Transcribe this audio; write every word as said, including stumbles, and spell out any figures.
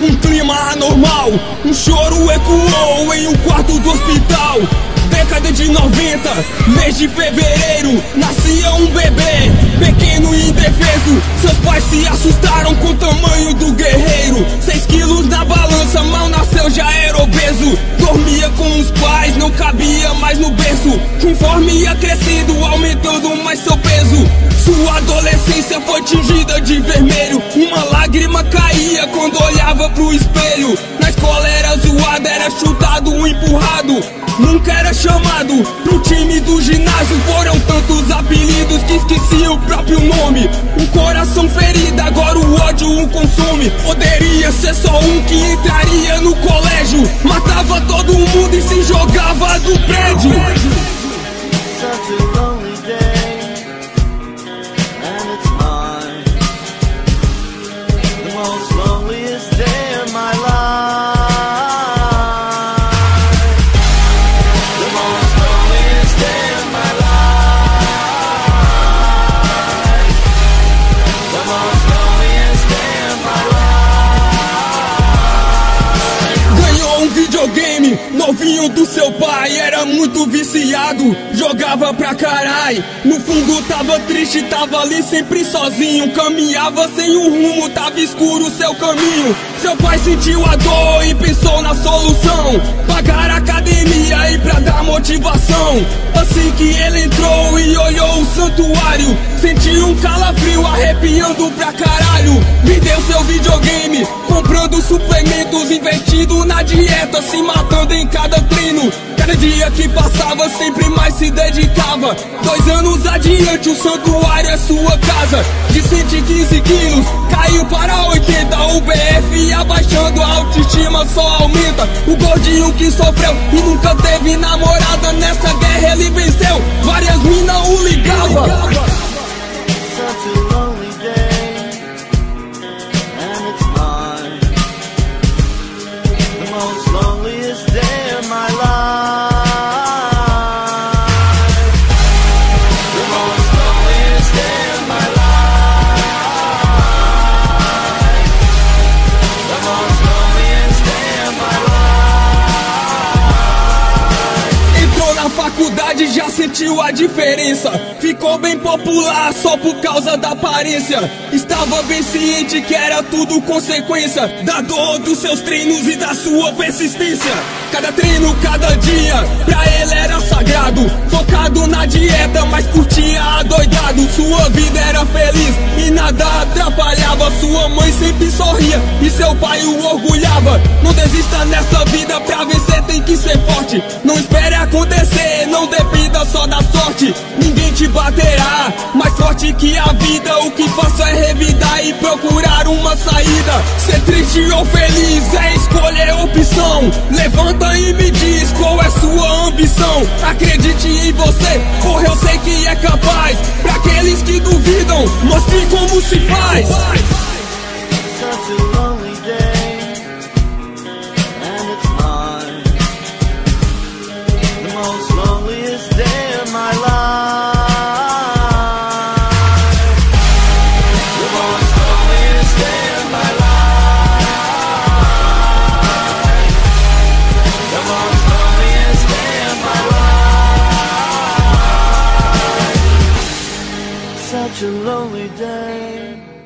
Um clima anormal, um choro ecoou em um quarto do hospital. Década de noventa, mês de fevereiro, nascia um bebê, pequeno e indefeso. Seus pais se assustaram com o tamanho do guerreiro. Seis quilos na balança, mal nasceu, já era obeso. Dormia com os pais, não cabia mais no berço. Conforme ia crescendo, aumentando mais seu peso. Sua adolescência foi tingida de vermelho. Uma lágrima caía quando olhava pro espelho. Na escola era zoado, era chutado, empurrado. Nunca era chamado pro time do ginásio. Foram tantos apelidos que esqueci o próprio nome. Um coração ferido, agora o ódio o consome. Poderia ser só um que entraria no colégio. Matava todo mundo e se jogava do prédio. Such a lonely day, and it's mine, the most loneliest day of my life. The most loneliest day of my life. The most loneliest day of my life. Ganhou um videogame novinho do seu pai, era muito viciado, jogava pra carai. No fundo tava triste, tava ali sempre sozinho. Caminhava sem um rumo, tava escuro o seu caminho. Seu pai sentiu a dor e pensou na solução: pagar a academia e pra dar motivação. Assim que ele entrou e olhou o santuário, sentiu um calafrio arrepiando pra caralho. Me deu seu videogame, comprando suplementos, investindo na dieta, se matando em cada treino. Cada dia que passava sempre mais se dedicava. Dois anos adiante o santuário é sua casa. De cento e quinze quilos caiu para oitenta. O B F abaixando, a autoestima só aumenta. O gordinho que sofreu e nunca teve namorada, nessa guerra ele venceu, várias minas o ligava. Such a lonely day, and it's mine, the most loneliest day of my life. The most loneliest day of my life. The most loneliest day of my life. Entrou na faculdade, já sentiu a diferença. Ficou bem popular só por causa da aparência. Estava bem ciente que era tudo consequência da dor dos seus treinos e da sua persistência. Cada treino, cada dia, pra ele era sagrado. Focado na dieta, mas curtia adoidado. Sua vida era feliz e nada atrapalhava. Sua mãe sempre sorria e seu pai o orgulhava. Não desista nessa vida, pra vencer tem que ser forte. Não espere acontecer, não dependa só da sorte. Ninguém te baterá, mais forte que a vida. O que faço é revidar e procurar uma saída. Ser triste ou feliz é escolher opção. Levanta e me diz qual é sua ambição. Acredite em você, porra, eu sei que é capaz. Pra aqueles que duvidam, mostre como se faz. Such a lonely day, and it's mine, the most loneliest day of my life. The most loneliest day of my life. The most loneliest day of my life. Such a lonely day.